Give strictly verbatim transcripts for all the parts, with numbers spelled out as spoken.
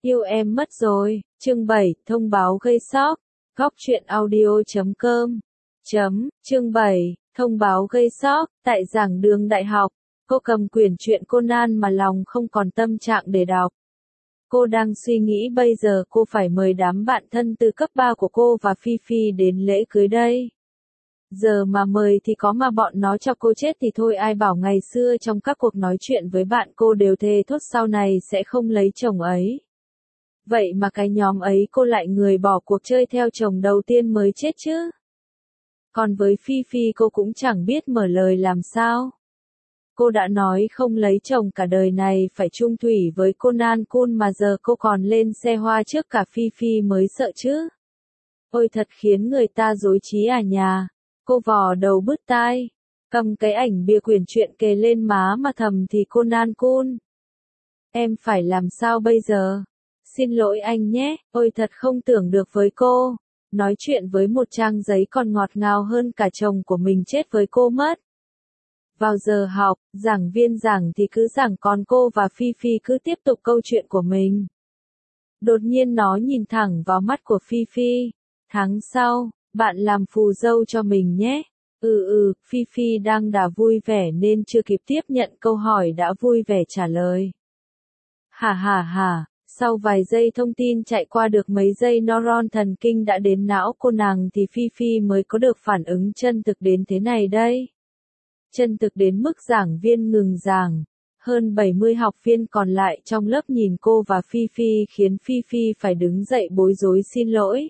Yêu em mất rồi, chương bảy, thông báo gây sốc, góc truyện audio chấm com, chấm, chương bảy, thông báo gây sốc, tại giảng đường đại học, cô cầm quyển truyện Conan mà lòng không còn tâm trạng để đọc. Cô đang suy nghĩ bây giờ cô phải mời đám bạn thân từ cấp ba của cô và Phi Phi đến lễ cưới đây. Giờ mà mời thì có mà bọn nó cho cô chết thì thôi, ai bảo ngày xưa trong các cuộc nói chuyện với bạn cô đều thề thốt sau này sẽ không lấy chồng ấy. Vậy mà cái nhóm ấy cô lại người bỏ cuộc chơi theo chồng đầu tiên mới chết chứ. Còn với Phi Phi cô cũng chẳng biết mở lời làm sao. Cô đã nói không lấy chồng cả đời này phải chung thủy với Conan Kun mà giờ cô còn lên xe hoa trước cả Phi Phi mới sợ chứ. Ôi thật khiến người ta rối trí à nhà. Cô vò đầu bứt tai, cầm cái ảnh bìa quyển truyện kề lên má mà thầm thì Conan Kun. Em phải làm sao bây giờ? Xin lỗi anh nhé, ôi thật không tưởng được với cô. Nói chuyện với một trang giấy còn ngọt ngào hơn cả chồng của mình chết với cô mất. Vào giờ học, giảng viên giảng thì cứ giảng còn cô và Phi Phi cứ tiếp tục câu chuyện của mình. Đột nhiên nó nhìn thẳng vào mắt của Phi Phi. Tháng sau, bạn làm phù dâu cho mình nhé. Ừ ừ, Phi Phi đang đã vui vẻ nên chưa kịp tiếp nhận câu hỏi đã vui vẻ trả lời. Hà hà hà, sau vài giây thông tin chạy qua được mấy giây neuron thần kinh đã đến não cô nàng thì Phi Phi mới có được phản ứng chân thực đến thế này đây. Chân thực đến mức giảng viên ngừng giảng. Hơn bảy mươi học viên còn lại trong lớp nhìn cô và Phi Phi khiến Phi Phi phải đứng dậy bối rối xin lỗi.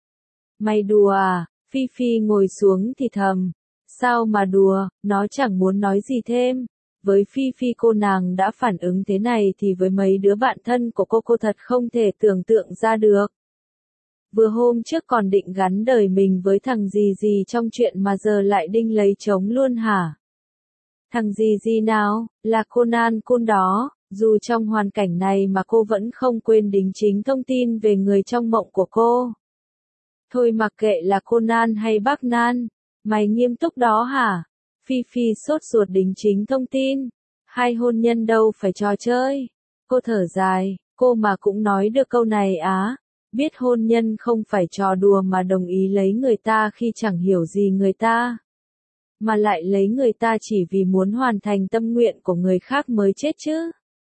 Mày đùa à? Phi Phi ngồi xuống thì thầm. Sao mà đùa, nó chẳng muốn nói gì thêm. Với Phi Phi cô nàng đã phản ứng thế này thì với mấy đứa bạn thân của cô cô thật không thể tưởng tượng ra được. Vừa hôm trước còn định gắn đời mình với thằng gì gì trong chuyện mà giờ lại đinh lấy trống luôn hả? Thằng gì gì nào, là Conan Kun đó, dù trong hoàn cảnh này mà cô vẫn không quên đính chính thông tin về người trong mộng của cô. Thôi mặc kệ là Conan hay bác Nan, mày nghiêm túc đó hả? Phi Phi sốt ruột đính chính thông tin. Hai hôn nhân đâu phải trò chơi. Cô thở dài, cô mà cũng nói được câu này á. Biết hôn nhân không phải trò đùa mà đồng ý lấy người ta khi chẳng hiểu gì người ta. Mà lại lấy người ta chỉ vì muốn hoàn thành tâm nguyện của người khác mới chết chứ.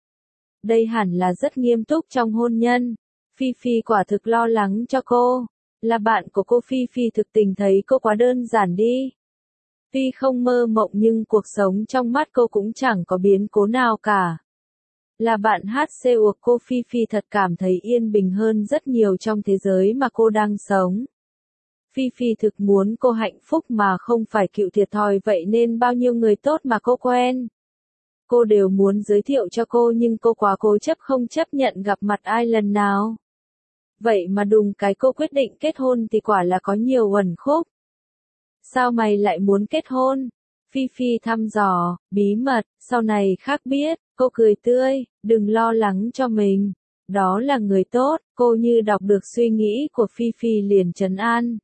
Đây hẳn là rất nghiêm túc trong hôn nhân. Phi Phi quả thực lo lắng cho cô. Là bạn của cô Phi Phi thực tình thấy cô quá đơn giản đi. Tuy không mơ mộng nhưng cuộc sống trong mắt cô cũng chẳng có biến cố nào cả. Là bạn hát xê uộc cô Phi Phi thật cảm thấy yên bình hơn rất nhiều trong thế giới mà cô đang sống. Phi Phi thực muốn cô hạnh phúc mà không phải chịu thiệt thòi vậy nên bao nhiêu người tốt mà cô quen. Cô đều muốn giới thiệu cho cô nhưng cô quá cố chấp không chấp nhận gặp mặt ai lần nào. Vậy mà đùng cái cô quyết định kết hôn thì quả là có nhiều uẩn khúc. Sao mày lại muốn kết hôn? Phi Phi thăm dò, bí mật, sau này khác biết, cô cười tươi, đừng lo lắng cho mình. Đó là người tốt, cô như đọc được suy nghĩ của Phi Phi liền trấn an.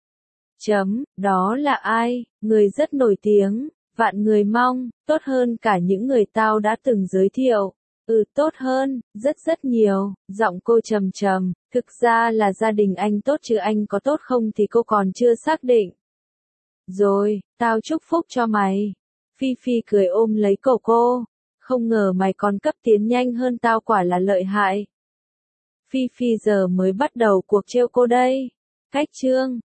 Chấm, đó là ai? Người rất nổi tiếng, vạn người mong, tốt hơn cả những người tao đã từng giới thiệu. Ừ tốt hơn, rất rất nhiều, giọng cô trầm trầm, thực ra là gia đình anh tốt chứ anh có tốt không thì cô còn chưa xác định. Rồi, tao chúc phúc cho mày. Phi Phi cười ôm lấy cổ cô, không ngờ mày còn cấp tiến nhanh hơn tao quả là lợi hại. Phi Phi giờ mới bắt đầu cuộc trêu cô đây. Cách chương